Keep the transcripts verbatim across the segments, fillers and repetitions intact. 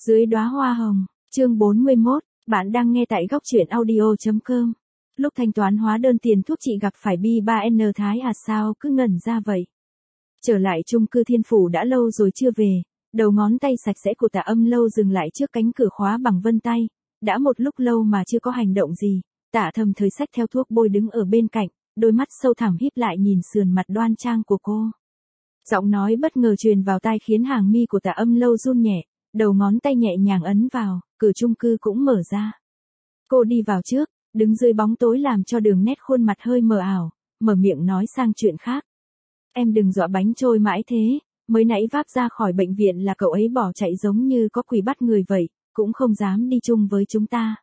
Dưới đóa hoa hồng, chương bốn mươi mốt, bạn đang nghe tại góc truyện audio.com. Lúc thanh toán hóa đơn tiền thuốc chị gặp phải bi ba N Thái à, sao cứ ngẩn ra vậy? Trở lại chung cư Thiên Phủ đã lâu rồi chưa về, đầu ngón tay sạch sẽ của Tạ Âm Lâu dừng lại trước cánh cửa khóa bằng vân tay, đã một lúc lâu mà chưa có hành động gì. Tạ Thầm Thời xách theo thuốc bôi đứng ở bên cạnh, đôi mắt sâu thẳm híp lại nhìn sườn mặt đoan trang của cô. Giọng nói bất ngờ truyền vào tai khiến hàng mi của Tạ Âm Lâu run nhẹ, đầu ngón tay nhẹ nhàng ấn vào, cửa chung cư cũng mở ra. Cô đi vào trước, đứng dưới bóng tối làm cho đường nét khuôn mặt hơi mờ ảo, mở miệng nói sang chuyện khác. Em đừng dọa bánh trôi mãi thế, mới nãy vác ra khỏi bệnh viện là cậu ấy bỏ chạy giống như có quỷ bắt người vậy, cũng không dám đi chung với chúng ta.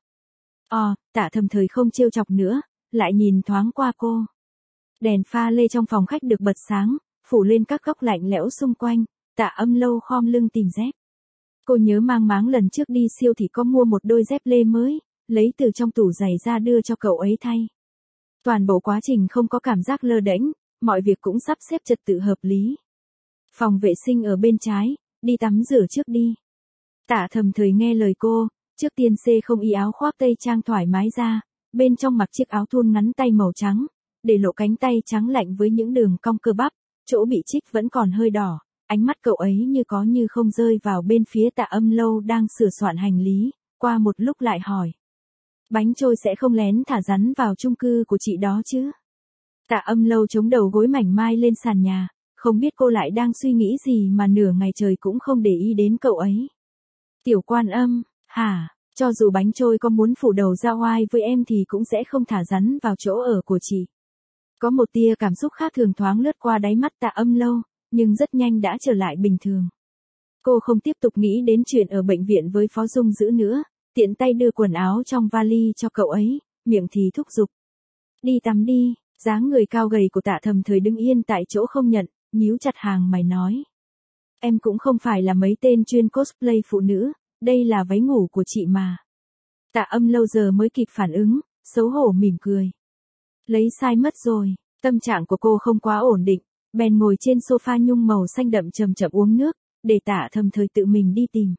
Ồ, Tạ Thầm Thời không trêu chọc nữa, lại nhìn thoáng qua cô. Đèn pha lê trong phòng khách được bật sáng, phủ lên các góc lạnh lẽo xung quanh. Tạ Âm Lâu khom lưng tìm dép. Cô nhớ mang máng lần trước đi siêu thì có mua một đôi dép lê mới, lấy từ trong tủ giày ra đưa cho cậu ấy thay. Toàn bộ quá trình không có cảm giác lơ đễnh, mọi việc cũng sắp xếp trật tự hợp lý. Phòng vệ sinh ở bên trái, đi tắm rửa trước đi. Tạ Thầm Thời nghe lời cô, trước tiên xê không y áo khoác tây trang thoải mái ra, bên trong mặc chiếc áo thun ngắn tay màu trắng, để lộ cánh tay trắng lạnh với những đường cong cơ bắp, chỗ bị chích vẫn còn hơi đỏ. Ánh mắt cậu ấy như có như không rơi vào bên phía Tạ Âm Lâu đang sửa soạn hành lý, qua một lúc lại hỏi. Bánh trôi sẽ không lén thả rắn vào chung cư của chị đó chứ? Tạ Âm Lâu chống đầu gối mảnh mai lên sàn nhà, không biết cô lại đang suy nghĩ gì mà nửa ngày trời cũng không để ý đến cậu ấy. Tiểu Quan Âm, hả, cho dù bánh trôi có muốn phủ đầu ra oai với em thì cũng sẽ không thả rắn vào chỗ ở của chị. Có một tia cảm xúc khác thường thoáng lướt qua đáy mắt Tạ Âm Lâu, nhưng rất nhanh đã trở lại bình thường. Cô không tiếp tục nghĩ đến chuyện ở bệnh viện với Phó Dung Dữ nữa, tiện tay đưa quần áo trong vali cho cậu ấy, miệng thì thúc giục. Đi tắm đi, dáng người cao gầy của Tạ Thầm Thời đứng yên tại chỗ không nhận, nhíu chặt hàng mày nói. Em cũng không phải là mấy tên chuyên cosplay phụ nữ, đây là váy ngủ của chị mà. Tạ Âm Lâu giờ mới kịp phản ứng, xấu hổ mỉm cười. Lấy sai mất rồi, tâm trạng của cô không quá ổn định. Bèn ngồi trên sofa nhung màu xanh đậm chậm chậm uống nước, để Tạ Thầm Thời tự mình đi tìm.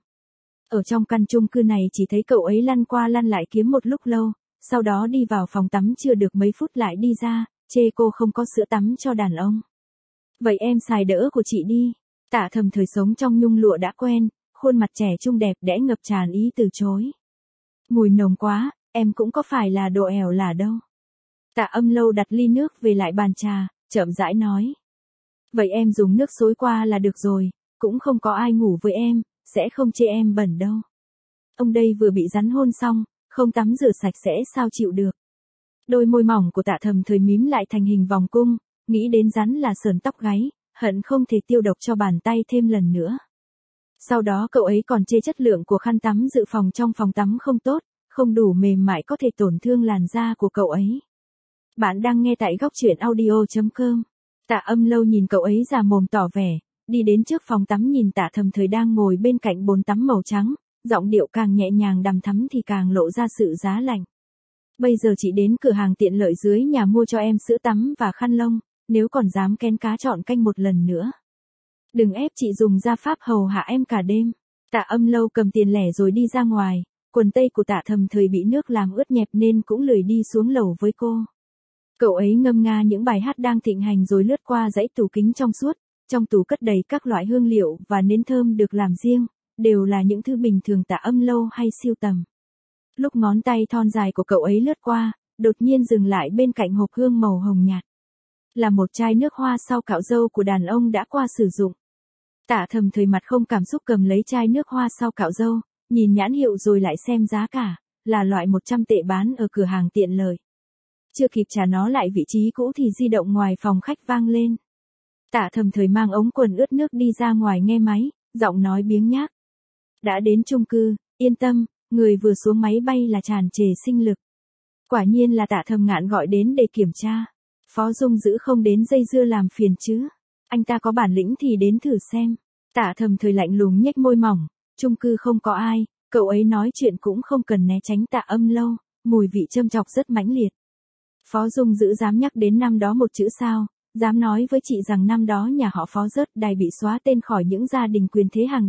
Ở trong căn chung cư này chỉ thấy cậu ấy lăn qua lăn lại kiếm một lúc lâu, sau đó đi vào phòng tắm chưa được mấy phút lại đi ra, chê cô không có sữa tắm cho đàn ông. Vậy em xài đỡ của chị đi. Tạ Thầm Thời sống trong nhung lụa đã quen, khuôn mặt trẻ trung đẹp đẽ ngập tràn ý từ chối. Mùi nồng quá, em cũng có phải là đồ ẻo là đâu. Tạ Âm Lâu đặt ly nước về lại bàn trà, chậm rãi nói. Vậy em dùng nước xối qua là được rồi, cũng không có ai ngủ với em, sẽ không chê em bẩn đâu. Ông đây vừa bị rắn hôn xong, không tắm rửa sạch sẽ sao chịu được. Đôi môi mỏng của Tạ Thầm Thời mím lại thành hình vòng cung, nghĩ đến rắn là sờn tóc gáy, hận không thể tiêu độc cho bàn tay thêm lần nữa. Sau đó cậu ấy còn chê chất lượng của khăn tắm dự phòng trong phòng tắm không tốt, không đủ mềm mại có thể tổn thương làn da của cậu ấy. Bạn đang nghe tại góc truyện audio.com. Tạ Âm Lâu nhìn cậu ấy già mồm tỏ vẻ, đi đến trước phòng tắm nhìn Tạ Thầm Thời đang ngồi bên cạnh bồn tắm màu trắng, giọng điệu càng nhẹ nhàng đằm thắm thì càng lộ ra sự giá lạnh. Bây giờ chị đến cửa hàng tiện lợi dưới nhà mua cho em sữa tắm và khăn lông, nếu còn dám kén cá chọn canh một lần nữa. Đừng ép chị dùng gia pháp hầu hạ em cả đêm. Tạ Âm Lâu cầm tiền lẻ rồi đi ra ngoài, quần tây của Tạ Thầm Thời bị nước làm ướt nhẹp nên cũng lười đi xuống lầu với cô. Cậu ấy ngâm nga những bài hát đang thịnh hành rồi lướt qua dãy tủ kính trong suốt, trong tủ cất đầy các loại hương liệu và nến thơm được làm riêng, đều là những thứ bình thường Tạ Âm Lâu hay sưu tầm. Lúc ngón tay thon dài của cậu ấy lướt qua, đột nhiên dừng lại bên cạnh hộp hương màu hồng nhạt. Là một chai nước hoa sau cạo râu của đàn ông đã qua sử dụng. Tạ Thầm Thời mặt không cảm xúc cầm lấy chai nước hoa sau cạo râu, nhìn nhãn hiệu rồi lại xem giá cả, là loại một trăm tệ bán ở cửa hàng tiện lợi. Chưa kịp trả nó lại vị trí cũ thì di động ngoài phòng khách vang lên. Tạ Thầm Thời mang ống quần ướt nước đi ra ngoài nghe máy, giọng nói biếng nhác. Đã đến chung cư, yên tâm, người vừa xuống máy bay là tràn trề sinh lực. Quả nhiên là Tạ Thầm Ngạn gọi đến để kiểm tra. Phó Dung Dữ không đến dây dưa làm phiền chứ. Anh ta có bản lĩnh thì đến thử xem. Tạ Thầm Thời lạnh lùng nhếch môi mỏng, chung cư không có ai, cậu ấy nói chuyện cũng không cần né tránh Tạ Âm Lâu, mùi vị châm chọc rất mãnh liệt. Phó Dung Dữ dám nhắc đến năm đó một chữ sao, dám nói với chị rằng năm đó nhà họ Phó rớt đài bị xóa tên khỏi những gia đình quyền thế hàng đầu,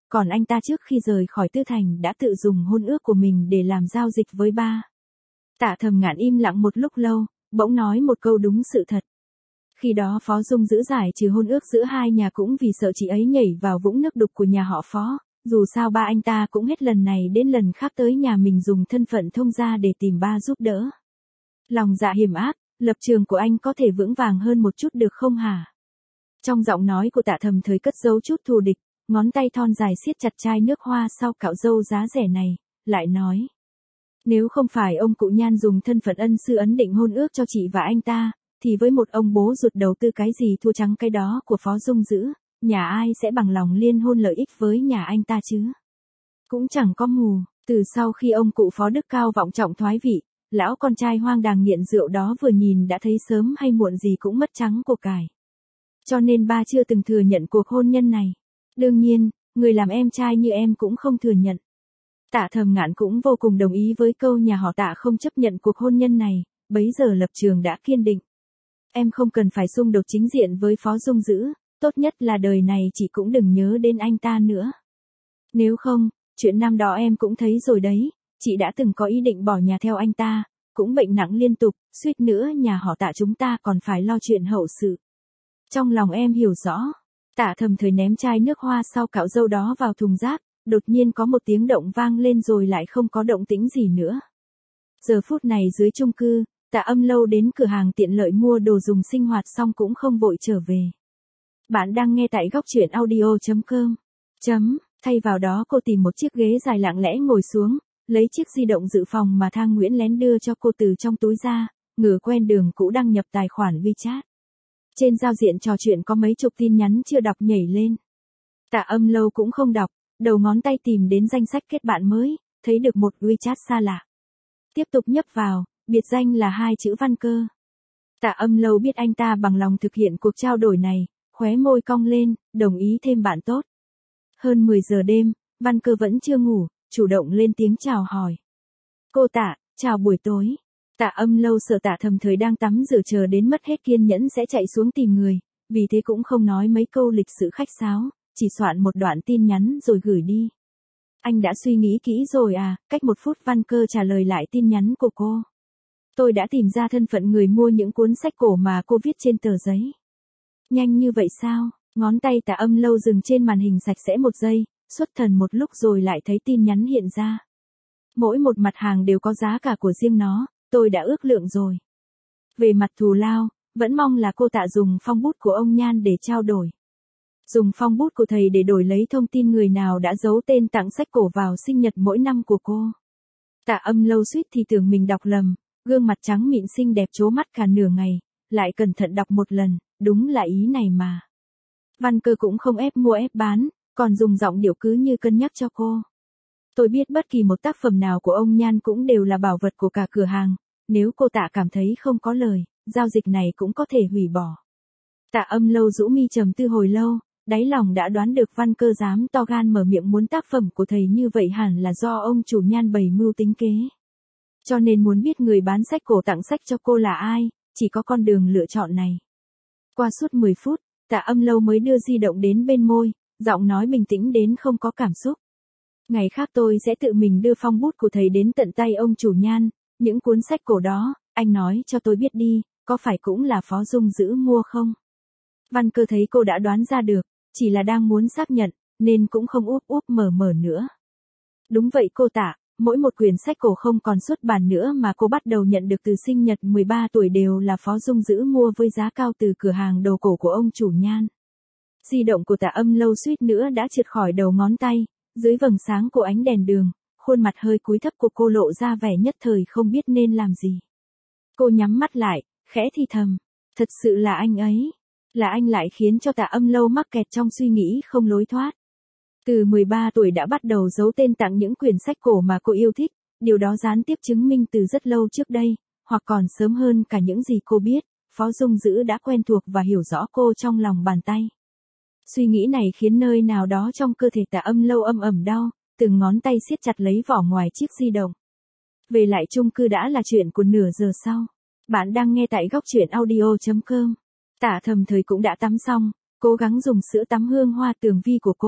còn anh ta trước khi rời khỏi Tư Thành đã tự dùng hôn ước của mình để làm giao dịch với ba. Tạ Thầm Ngạn im lặng một lúc lâu, bỗng nói một câu đúng sự thật. Khi đó Phó Dung giữ giải trừ hôn ước giữa hai nhà cũng vì sợ chị ấy nhảy vào vũng nước đục của nhà họ Phó, dù sao ba anh ta cũng hết lần này đến lần khác tới nhà mình dùng thân phận thông gia để tìm ba giúp đỡ. Lòng dạ hiểm ác, lập trường của anh có thể vững vàng hơn một chút được không hả? Trong giọng nói của Tạ Thầm Thời cất giấu chút thù địch, ngón tay thon dài siết chặt chai nước hoa sau cạo râu giá rẻ này, lại nói. Nếu không phải ông cụ Nhan dùng thân phận ân sư ấn định hôn ước cho chị và anh ta, thì với một ông bố ruột đầu tư cái gì thua trắng cái đó của Phó Dung giữ, nhà ai sẽ bằng lòng liên hôn lợi ích với nhà anh ta chứ? Cũng chẳng có mù, từ sau khi ông cụ Phó Đức cao vọng trọng thoái vị, lão con trai hoang đàng nghiện rượu đó vừa nhìn đã thấy sớm hay muộn gì cũng mất trắng của cải. Cho nên ba chưa từng thừa nhận cuộc hôn nhân này. Đương nhiên, người làm em trai như em cũng không thừa nhận. Tạ Thầm Ngạn cũng vô cùng đồng ý với câu nhà họ Tạ không chấp nhận cuộc hôn nhân này, bấy giờ lập trường đã kiên định. Em không cần phải xung đột chính diện với Phó Dung giữ, tốt nhất là đời này chị cũng đừng nhớ đến anh ta nữa. Nếu không, chuyện năm đó em cũng thấy rồi đấy, chị đã từng có ý định bỏ nhà theo anh ta, cũng bệnh nặng liên tục, suýt nữa nhà họ Tạ chúng ta còn phải lo chuyện hậu sự. Trong lòng em hiểu rõ, Tạ Thầm Thời ném chai nước hoa sau cạo râu đó vào thùng rác, đột nhiên có một tiếng động vang lên rồi lại không có động tĩnh gì nữa. Giờ phút này dưới chung cư, Tạ Âm Lâu đến cửa hàng tiện lợi mua đồ dùng sinh hoạt xong cũng không vội trở về. Bạn đang nghe tại góc truyện audio chấm com. Chấm, thay vào đó cô tìm một chiếc ghế dài lặng lẽ ngồi xuống, lấy chiếc di động dự phòng mà Thang Nguyễn lén đưa cho cô từ trong túi ra, ngửa quen đường cũ đăng nhập tài khoản WeChat. Trên giao diện trò chuyện có mấy chục tin nhắn chưa đọc nhảy lên. Tạ Âm Lâu cũng không đọc, đầu ngón tay tìm đến danh sách kết bạn mới, thấy được một WeChat xa lạ. Tiếp tục nhấp vào, biệt danh là hai chữ Văn Cơ. Tạ Âm Lâu biết anh ta bằng lòng thực hiện cuộc trao đổi này, khóe môi cong lên, đồng ý thêm bạn tốt. Hơn mười giờ đêm, Văn Cơ vẫn chưa ngủ, chủ động lên tiếng chào hỏi. Cô Tạ, chào buổi tối. Tạ Âm Lâu sợ Tạ Thầm Thời đang tắm rửa chờ đến mất hết kiên nhẫn sẽ chạy xuống tìm người, vì thế cũng không nói mấy câu lịch sự khách sáo, chỉ soạn một đoạn tin nhắn rồi gửi đi. Anh đã suy nghĩ kỹ rồi à? Cách một phút Văn Cơ trả lời lại tin nhắn của cô. Tôi đã tìm ra thân phận người mua những cuốn sách cổ mà cô viết trên tờ giấy. Nhanh như vậy sao? Ngón tay Tạ Âm Lâu dừng trên màn hình sạch sẽ một giây, xuất thần một lúc rồi lại thấy tin nhắn hiện ra. Mỗi một mặt hàng đều có giá cả của riêng nó, tôi đã ước lượng rồi. Về mặt thù lao, vẫn mong là cô Tạ dùng phong bút của ông Nhan để trao đổi. Dùng phong bút của thầy để đổi lấy thông tin người nào đã giấu tên tặng sách cổ vào sinh nhật mỗi năm của cô. Tạ Âm Lâu suýt thì tưởng mình đọc lầm, gương mặt trắng mịn xinh đẹp trố mắt cả nửa ngày, lại cẩn thận đọc một lần, đúng là ý này mà. Văn Cơ cũng không ép mua ép bán, còn dùng giọng điệu cứ như cân nhắc cho cô. Tôi biết bất kỳ một tác phẩm nào của ông Nhan cũng đều là bảo vật của cả cửa hàng, nếu cô Tạ cảm thấy không có lời, giao dịch này cũng có thể hủy bỏ. Tạ Âm Lâu rũ mi trầm tư hồi lâu, đáy lòng đã đoán được Văn Cơ dám to gan mở miệng muốn tác phẩm của thầy như vậy hẳn là do ông chủ Nhan bày mưu tính kế. Cho nên muốn biết người bán sách cổ tặng sách cho cô là ai, chỉ có con đường lựa chọn này. Qua suốt mười phút, Tạ Âm Lâu mới đưa di động đến bên môi, giọng nói bình tĩnh đến không có cảm xúc. Ngày khác tôi sẽ tự mình đưa phong bút của thầy đến tận tay ông chủ Nhan, những cuốn sách cổ đó, anh nói cho tôi biết đi, có phải cũng là Phó Dung giữ mua không? Văn Cơ thấy cô đã đoán ra được, chỉ là đang muốn xác nhận, nên cũng không úp úp mở mở nữa. Đúng vậy cô Tạ, mỗi một quyển sách cổ không còn xuất bản nữa mà cô bắt đầu nhận được từ sinh nhật mười ba tuổi đều là Phó Dung giữ mua với giá cao từ cửa hàng đồ cổ của ông chủ Nhan. Di động của Tạ Âm Lâu suýt nữa đã trượt khỏi đầu ngón tay, dưới vầng sáng của ánh đèn đường, khuôn mặt hơi cúi thấp của cô lộ ra vẻ nhất thời không biết nên làm gì. Cô nhắm mắt lại, khẽ thì thầm, thật sự là anh ấy, là anh lại khiến cho Tạ Âm Lâu mắc kẹt trong suy nghĩ không lối thoát. Từ mười ba tuổi đã bắt đầu giấu tên tặng những quyển sách cổ mà cô yêu thích, điều đó gián tiếp chứng minh từ rất lâu trước đây, hoặc còn sớm hơn cả những gì cô biết, Phó Dung giữ đã quen thuộc và hiểu rõ cô trong lòng bàn tay. Suy nghĩ này khiến nơi nào đó trong cơ thể Tạ Âm Lâu âm ầm đau, từng ngón tay siết chặt lấy vỏ ngoài chiếc di động. Về lại chung cư đã là chuyện của nửa giờ sau. Bạn đang nghe tại góc truyện audio chấm com. Tạ Thầm Thời cũng đã tắm xong, cố gắng dùng sữa tắm hương hoa tường vi của cô,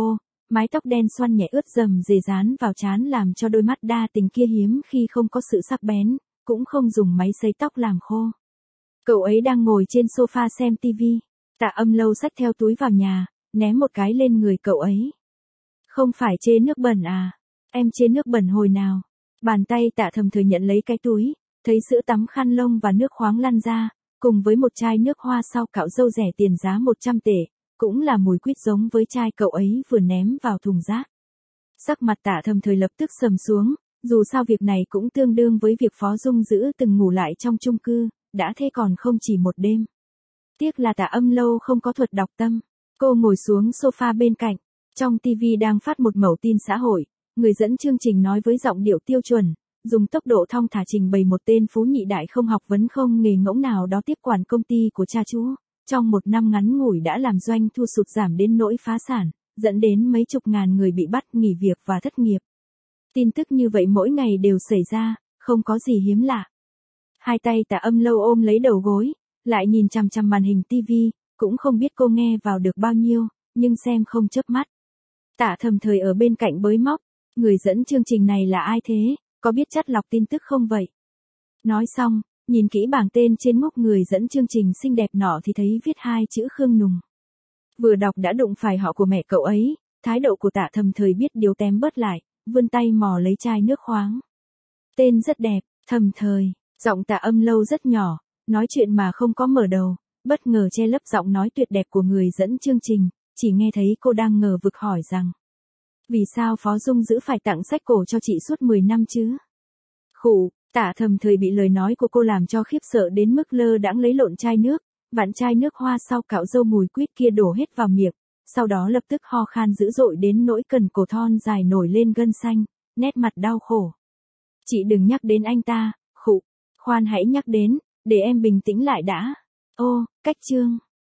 Mái tóc đen xoăn nhẹ ướt rầm rề dán vào trán làm cho đôi mắt đa tình kia hiếm khi không có sự sắc bén, cũng không dùng máy sấy tóc làm khô. Cậu ấy đang ngồi trên sofa xem tivi. Tạ Âm Lâu xách theo túi vào nhà, ném một cái lên người cậu ấy. Không phải chê nước bẩn à? Em chê nước bẩn hồi nào? Bàn tay Tạ Thầm Thời nhận lấy cái túi, thấy sữa tắm khăn lông và nước khoáng lăn ra, cùng với một chai nước hoa sau cạo râu rẻ tiền giá một trăm tệ, cũng là mùi quýt giống với chai cậu ấy vừa ném vào thùng rác. Sắc mặt Tạ Thầm Thời lập tức sầm xuống, dù sao việc này cũng tương đương với việc Phó Dung Dữ từng ngủ lại trong chung cư, đã thế còn không chỉ một đêm. Tiếc là Tạ Âm Lâu không có thuật đọc tâm. Cô ngồi xuống sofa bên cạnh, trong tivi đang phát một mẩu tin xã hội, người dẫn chương trình nói với giọng điệu tiêu chuẩn, dùng tốc độ thong thả trình bày một tên phú nhị đại không học vấn không nghề ngỗng nào đó tiếp quản công ty của cha chú, trong một năm ngắn ngủi đã làm doanh thu sụt giảm đến nỗi phá sản, dẫn đến mấy chục ngàn người bị bắt nghỉ việc và thất nghiệp. Tin tức như vậy mỗi ngày đều xảy ra, không có gì hiếm lạ. Hai tay Tạ Âm Lâu ôm lấy đầu gối, lại nhìn chằm chằm màn hình tivi, cũng không biết cô nghe vào được bao nhiêu, nhưng xem không chớp mắt. Tạ Thầm Thời ở bên cạnh bới móc, người dẫn chương trình này là ai thế, có biết chắt lọc tin tức không vậy? Nói xong, nhìn kỹ bảng tên trên mốc người dẫn chương trình xinh đẹp nọ thì thấy viết hai chữ Khương Nùng. Vừa đọc đã đụng phải họ của mẹ cậu ấy, thái độ của Tạ Thầm Thời biết điều tém bớt lại, vươn tay mò lấy chai nước khoáng. Tên rất đẹp, Thầm Thời, giọng Tạ Âm Lâu rất nhỏ, nói chuyện mà không có mở đầu, bất ngờ che lấp giọng nói tuyệt đẹp của người dẫn chương trình, chỉ nghe thấy cô đang ngờ vực hỏi rằng: vì sao Phó Dung Dữ phải tặng sách cổ cho chị suốt mười năm chứ? Khụ, Tạ Thầm Thời bị lời nói của cô làm cho khiếp sợ đến mức lơ đãng lấy lộn chai nước, vặn chai nước hoa sau cạo râu mùi quýt kia đổ hết vào miệng, sau đó lập tức ho khan dữ dội đến nỗi cần cổ thon dài nổi lên gân xanh, nét mặt đau khổ. Chị đừng nhắc đến anh ta, khụ, khoan hãy nhắc đến, để em bình tĩnh lại đã. Ô, cách chương.